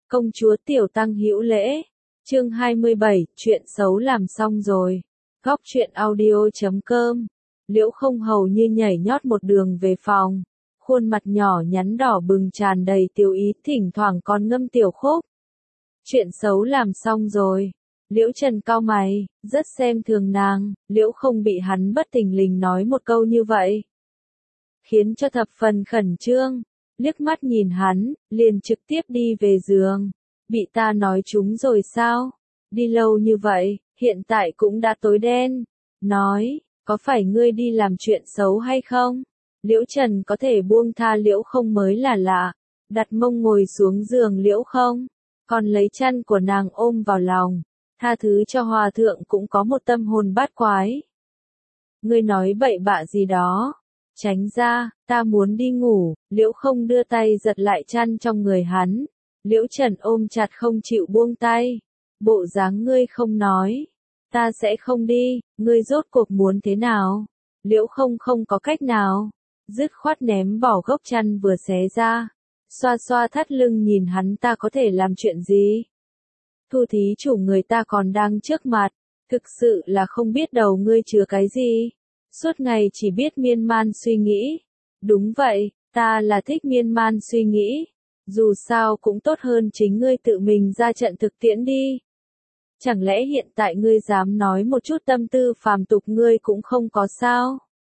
Công chúa Tiểu Tăng hữu lễ. Chương 27, chuyện xấu làm xong rồi. Góc truyện audio.com. Liễu Không hầu như nhảy nhót một đường về phòng. Khuôn mặt nhỏ nhắn đỏ bừng tràn đầy tiểu ý, thỉnh thoảng còn ngâm tiểu khúc. Chuyện xấu làm xong rồi. Liễu Trần cau mày, rất xem thường nàng. Liễu Không bị hắn bất thình lình nói một câu như vậy, khiến cho thập phần khẩn trương. Liếc mắt nhìn hắn, liền trực tiếp đi về giường. Bị ta nói trúng rồi sao? Đi lâu như vậy, hiện tại cũng đã tối đen. Nói, có phải ngươi đi làm chuyện xấu hay không? Liễu Trần có thể buông tha Liễu Không mới là lạ. Đặt mông ngồi xuống giường Liễu Không, còn lấy chăn của nàng ôm vào lòng. Tha thứ cho hòa thượng cũng có một tâm hồn bát quái. Ngươi nói bậy bạ gì đó? Tránh ra, ta muốn đi ngủ. Liễu Không đưa tay giật lại chăn trong người hắn. Liễu Trần ôm chặt không chịu buông tay. Bộ dáng ngươi không nói, ta sẽ không đi. Ngươi rốt cuộc muốn thế nào? Liễu Không không có cách nào, dứt khoát ném bỏ gốc chăn vừa xé ra. Xoa xoa thắt lưng nhìn hắn, ta có thể làm chuyện gì? Thu thí chủ người ta còn đang trước mặt. Thực sự là không biết đầu ngươi chứa cái gì. Suốt ngày chỉ biết miên man suy nghĩ. Đúng vậy, ta là thích miên man suy nghĩ. Dù sao cũng tốt hơn chính ngươi tự mình ra trận thực tiễn đi. Chẳng lẽ hiện tại ngươi dám nói một chút tâm tư phàm tục ngươi cũng không có sao?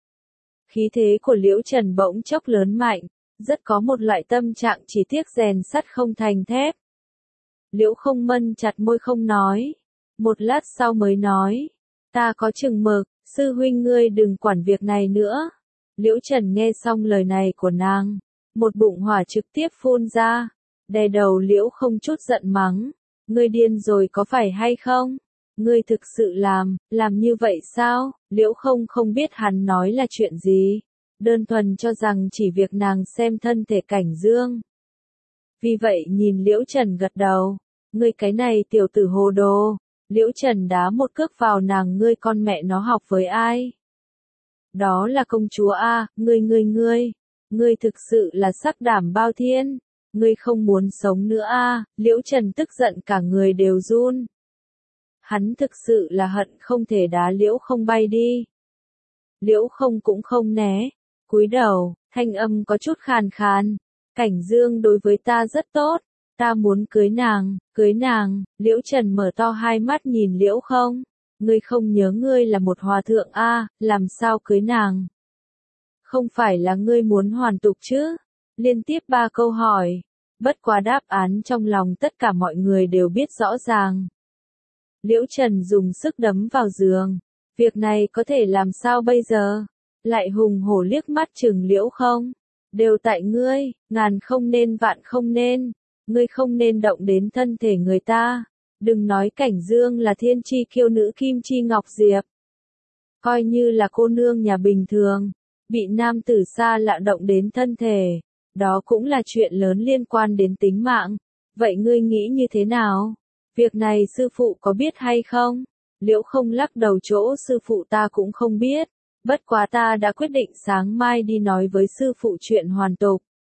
Khí thế của Liễu Trần bỗng chốc lớn mạnh, rất có một loại tâm trạng chỉ tiếc rèn sắt không thành thép. Liễu Không mân chặt môi không nói. Một lát sau mới nói, ta có chừng mực, sư huynh ngươi đừng quản việc này nữa. Liễu Trần nghe xong lời này của nàng, một bụng hỏa trực tiếp phun ra, đè đầu Liễu Không chút giận mắng, ngươi điên rồi có phải hay không? Ngươi thực sự làm như vậy sao? Liễu Không không biết hắn nói là chuyện gì, đơn thuần cho rằng chỉ việc nàng xem thân thể cảnh dương. Vì vậy nhìn Liễu Trần gật đầu, ngươi cái này tiểu tử hồ đồ. Liễu Trần đá một cước vào nàng, ngươi con mẹ nó học với ai? Đó là công chúa a, ngươi thực sự là sắc đảm bao thiên, ngươi không muốn sống nữa a. Liễu Trần tức giận cả người đều run. Hắn thực sự là hận không thể đá Liễu Không bay đi. Liễu Không cũng không né, cúi đầu, thanh âm có chút khàn khàn, Cảnh Dương đối với ta rất tốt, ta muốn cưới nàng. Liễu Trần mở to hai mắt nhìn Liễu Không, ngươi không nhớ ngươi là một hòa thượng a, làm sao cưới nàng? Không phải là ngươi muốn hoàn tục chứ? Liên tiếp 3 câu hỏi, bất quá đáp án trong lòng tất cả mọi người đều biết rõ ràng. Liễu Trần dùng sức đấm vào giường, việc này có thể làm sao bây giờ? Lại hùng hổ liếc mắt chừng Liễu Không, đều tại ngươi, ngàn không nên vạn không nên. Ngươi không nên động đến thân thể người ta. Đừng nói Cảnh Dương là thiên chi kiêu nữ Kim Chi Ngọc Diệp. Coi như là cô nương nhà bình thường, bị nam tử xa lạ động đến thân thể, đó cũng là chuyện lớn liên quan đến tính mạng. Vậy ngươi nghĩ như thế nào? Việc này sư phụ có biết hay không? Liễu Không lắc đầu, chỗ sư phụ ta cũng không biết. Bất quá ta đã quyết định sáng mai đi nói với sư phụ chuyện hoàn tục.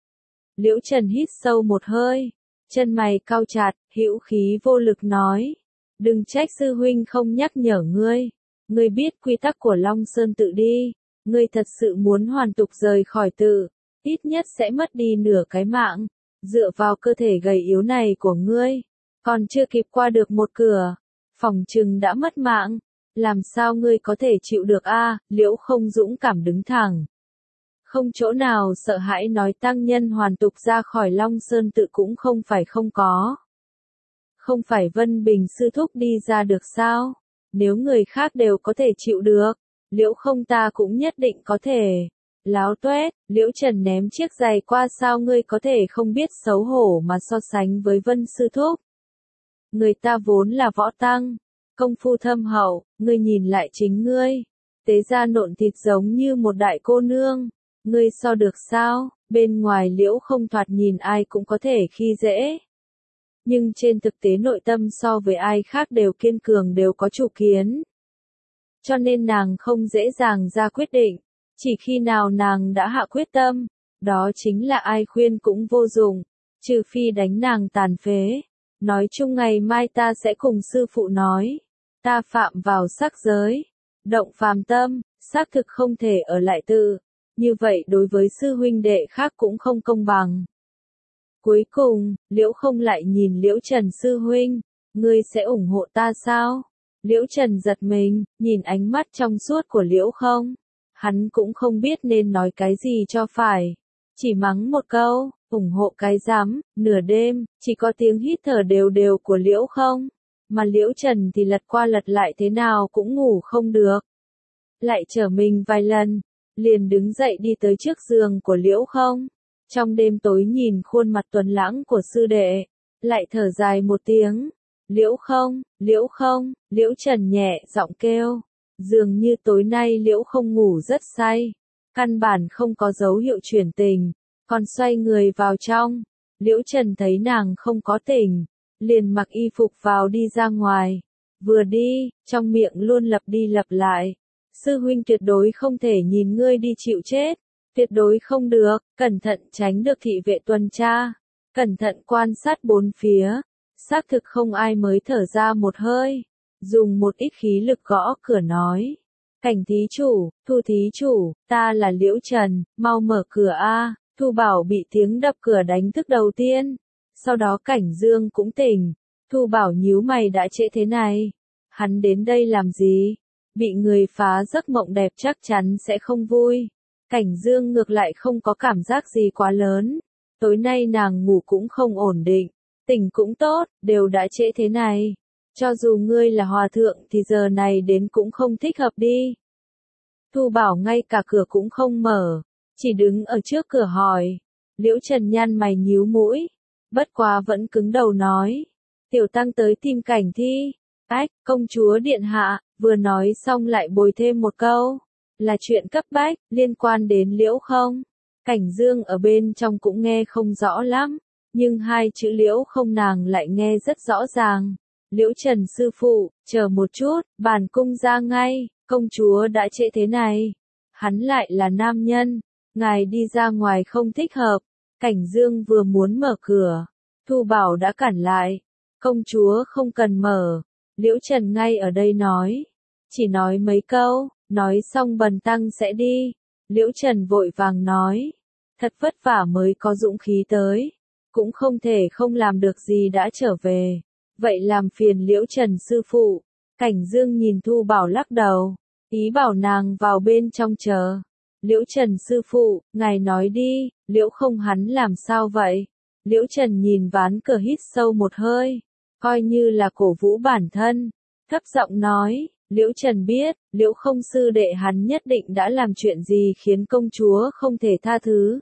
Liễu Trần hít sâu một hơi, chân mày cau chặt, hữu khí vô lực nói, đừng trách sư huynh không nhắc nhở ngươi. Ngươi biết quy tắc của Long Sơn tự đi, ngươi thật sự muốn hoàn tục rời khỏi tự, ít nhất sẽ mất đi nửa cái mạng. Dựa vào cơ thể gầy yếu này của ngươi, còn chưa kịp qua được một cửa, phòng chừng đã mất mạng. Làm sao ngươi có thể chịu được a? Liễu Không dũng cảm đứng thẳng, không chỗ nào sợ hãi nói, tăng nhân hoàn tục ra khỏi Long Sơn tự cũng không phải không có. Không phải Vân Bình sư thúc đi ra được sao? Nếu người khác đều có thể chịu được, Liễu Không ta cũng nhất định có thể. Láo toét, Liễu Trần ném chiếc giày qua, sao ngươi có thể không biết xấu hổ mà so sánh với Vân sư thúc? Người ta vốn là võ tăng, công phu thâm hậu, ngươi nhìn lại chính ngươi, tế ra nộn thịt giống như một đại cô nương. Ngươi so được sao? Bên ngoài Liễu Không thoạt nhìn ai cũng có thể khi dễ, nhưng trên thực tế nội tâm so với ai khác đều kiên cường, đều có chủ kiến. Cho nên nàng không dễ dàng ra quyết định, chỉ khi nào nàng đã hạ quyết tâm, đó chính là ai khuyên cũng vô dụng. trừ phi đánh nàng tàn phế. Nói chung ngày mai ta sẽ cùng sư phụ nói, ta phạm vào sắc giới, động phàm tâm, xác thực không thể ở lại tự, như vậy đối với sư huynh đệ khác cũng không công bằng. Cuối cùng, Liễu Không lại nhìn Liễu Trần sư huynh, ngươi sẽ ủng hộ ta sao? Liễu Trần giật mình, nhìn ánh mắt trong suốt của Liễu Không. Hắn cũng không biết nên nói cái gì cho phải. Chỉ mắng một câu, ủng hộ cái rắm, nửa đêm, chỉ có tiếng hít thở đều đều của Liễu Không. Mà Liễu Trần thì lật qua lật lại thế nào cũng ngủ không được. Lại trở mình vài lần, liền đứng dậy đi tới trước giường của Liễu Không. Trong đêm tối nhìn khuôn mặt tuấn lãng của sư đệ, lại thở dài một tiếng. Liễu Không, Liễu Không, Liễu Trần nhẹ giọng kêu. Dường như tối nay Liễu Không ngủ rất say, căn bản không có dấu hiệu chuyển tình, còn xoay người vào trong. Liễu Trần thấy nàng không có tỉnh, liền mặc y phục vào đi ra ngoài. Vừa đi, trong miệng luôn lặp đi lặp lại. Sư huynh tuyệt đối không thể nhìn ngươi đi chịu chết. Tuyệt đối không được, cẩn thận tránh được thị vệ tuần tra. Cẩn thận quan sát bốn phía. Xác thực không ai mới thở ra một hơi. Dùng một ít khí lực gõ cửa nói. Cảnh thí chủ, Thu thí chủ, ta là Liễu Trần, mau mở cửa a. Thu Bảo bị tiếng đập cửa đánh thức đầu tiên. Sau đó Cảnh Dương cũng tỉnh. Thu Bảo nhíu mày đã trễ thế này. Hắn đến đây làm gì? Bị người phá giấc mộng đẹp chắc chắn sẽ không vui. Cảnh Dương ngược lại không có cảm giác gì quá lớn. Tối nay nàng ngủ cũng không ổn định. Tỉnh cũng tốt, đều đã trễ thế này. Cho dù ngươi là hòa thượng thì giờ này đến cũng không thích hợp đi. Thu Bảo ngay cả cửa cũng không mở. Chỉ đứng ở trước cửa hỏi. Liễu Trần nhăn mày nhíu mũi. Bất quá vẫn cứng đầu nói. Tiểu tăng tới tìm Cảnh thi. Ách, công chúa điện hạ, vừa nói xong lại bồi thêm một câu. Là chuyện cấp bách, liên quan đến Liễu Không. Cảnh Dương ở bên trong cũng nghe không rõ lắm. Nhưng hai chữ Liễu Không nàng lại nghe rất rõ ràng. Liễu Trần sư phụ, chờ một chút, bản cung ra ngay, công chúa đã trễ thế này. Hắn lại là nam nhân, ngài đi ra ngoài không thích hợp. Cảnh Dương vừa muốn mở cửa, Thu Bảo đã cản lại. Công chúa không cần mở. Liễu Trần ngay ở đây nói. Chỉ nói mấy câu, nói xong bần tăng sẽ đi. Liễu Trần vội vàng nói. Thật vất vả mới có dũng khí tới. Cũng không thể không làm được gì đã trở về. Vậy làm phiền Liễu Trần sư phụ. Cảnh Dương nhìn Thu Bảo lắc đầu. Ý bảo nàng vào bên trong chờ. Liễu Trần sư phụ, ngài nói đi, Liễu Không hắn làm sao vậy? Liễu Trần nhìn ván cửa hít sâu một hơi. Coi như là cổ vũ bản thân. Thấp giọng nói, Liễu Trần biết, Liễu Không sư đệ hắn nhất định đã làm chuyện gì khiến công chúa không thể tha thứ.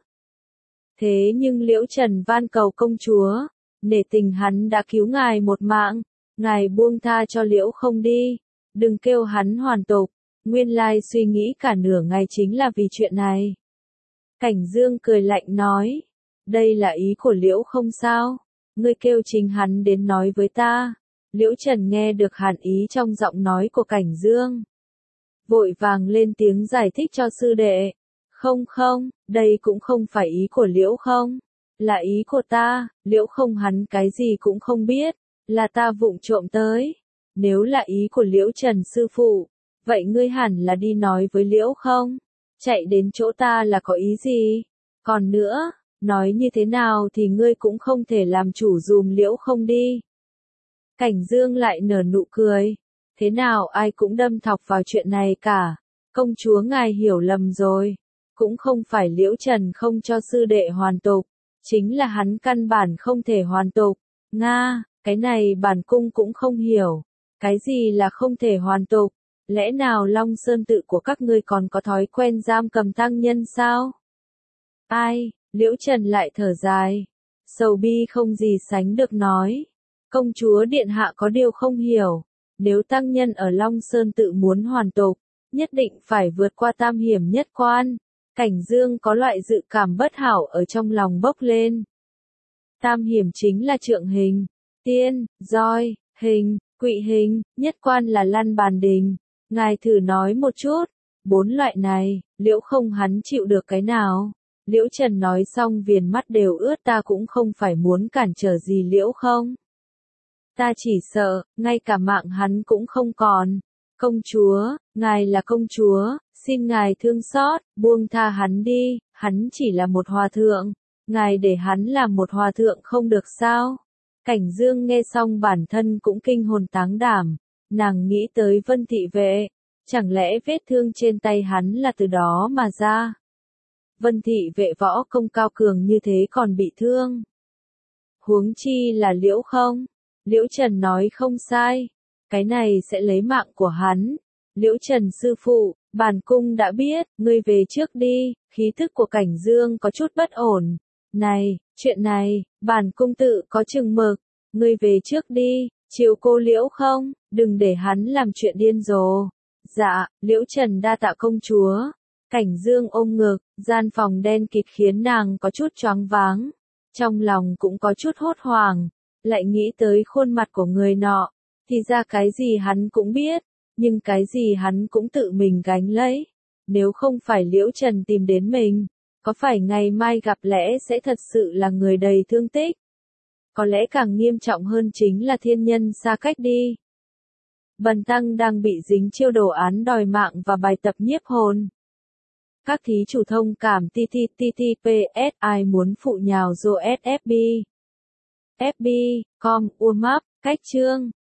Thế nhưng Liễu Trần van cầu công chúa, nể tình hắn đã cứu ngài một mạng, ngài buông tha cho Liễu Không đi, đừng kêu hắn hoàn tục. Nguyên lai suy nghĩ cả nửa ngày chính là vì chuyện này. Cảnh Dương cười lạnh nói, đây là ý của Liễu Không sao? Ngươi kêu chính hắn đến nói với ta. Liễu Trần nghe được hàn ý trong giọng nói của Cảnh Dương. Vội vàng lên tiếng giải thích cho sư đệ. Không không, đây cũng không phải ý của Liễu Không. Là ý của ta, Liễu Không hắn cái gì cũng không biết. Là ta vụng trộm tới. Nếu là ý của Liễu Trần sư phụ, vậy ngươi hẳn là đi nói với Liễu Không. Chạy đến chỗ ta là có ý gì? Còn nữa, nói như thế nào thì ngươi cũng không thể làm chủ dùm Liễu Không đi. Cảnh Dương lại nở nụ cười. Thế nào ai cũng đâm thọc vào chuyện này cả. Công chúa ngài hiểu lầm rồi. Cũng không phải Liễu Trần không cho sư đệ hoàn tục. Chính là hắn căn bản không thể hoàn tục. Nga, cái này bản cung cũng không hiểu. Cái gì là không thể hoàn tục? Lẽ nào Long Sơn tự của các ngươi còn có thói quen giam cầm tăng nhân sao? Ai, Liễu Trần lại thở dài. Sầu bi không gì sánh được nói. Công chúa điện hạ có điều không hiểu. Nếu tăng nhân ở Long Sơn tự muốn hoàn tục, nhất định phải vượt qua tam hiểm nhất quan. Cảnh Dương có loại dự cảm bất hảo ở trong lòng bốc lên. Tam hiểm chính là trượng hình, tiên, roi, hình, quỵ hình, nhất quan là lăn bàn đình. Ngài thử nói một chút, 4 loại này, Liễu Không hắn chịu được cái nào? Liễu Trần nói xong viền mắt đều ướt, ta cũng không phải muốn cản trở gì Liễu không. Ta chỉ sợ, ngay cả mạng hắn cũng không còn. Công chúa, ngài là công chúa, xin ngài thương xót, buông tha hắn đi, hắn chỉ là một hòa thượng. Ngài để hắn làm một hòa thượng không được sao? Cảnh Dương nghe xong bản thân cũng kinh hồn táng đảm, nàng nghĩ tới Vân Thị Vệ, chẳng lẽ vết thương trên tay hắn là từ đó mà ra? Vân Thị Vệ võ công cao cường như thế còn bị thương. Huống chi là Liễu không? Liễu Trần nói không sai, cái này sẽ lấy mạng của hắn. Liễu Trần sư phụ, bản cung đã biết, ngươi về trước đi, khí thức của Cảnh Dương có chút bất ổn. Này, chuyện này, bản cung tự có chừng mực, ngươi về trước đi, chiếu cô Liễu không, đừng để hắn làm chuyện điên rồ. Dạ, Liễu Trần đa tạ công chúa. Cảnh Dương ôm ngực, gian phòng đen kịt khiến nàng có chút choáng váng, trong lòng cũng có chút hốt hoảng, lại nghĩ tới khuôn mặt của người nọ, thì ra cái gì hắn cũng biết, nhưng cái gì hắn cũng tự mình gánh lấy. Nếu không phải Liễu Trần tìm đến mình, có phải ngày mai gặp lẽ sẽ thật sự là người đầy thương tích? Có lẽ càng nghiêm trọng hơn chính là thiên nhân xa cách đi. Bần tăng đang bị dính chiêu đồ án đòi mạng và bài tập nhiếp hồn. Các thí chủ thông cảm TTTTPS ai muốn phụ nhào vô SFB. FB, com, cách chương.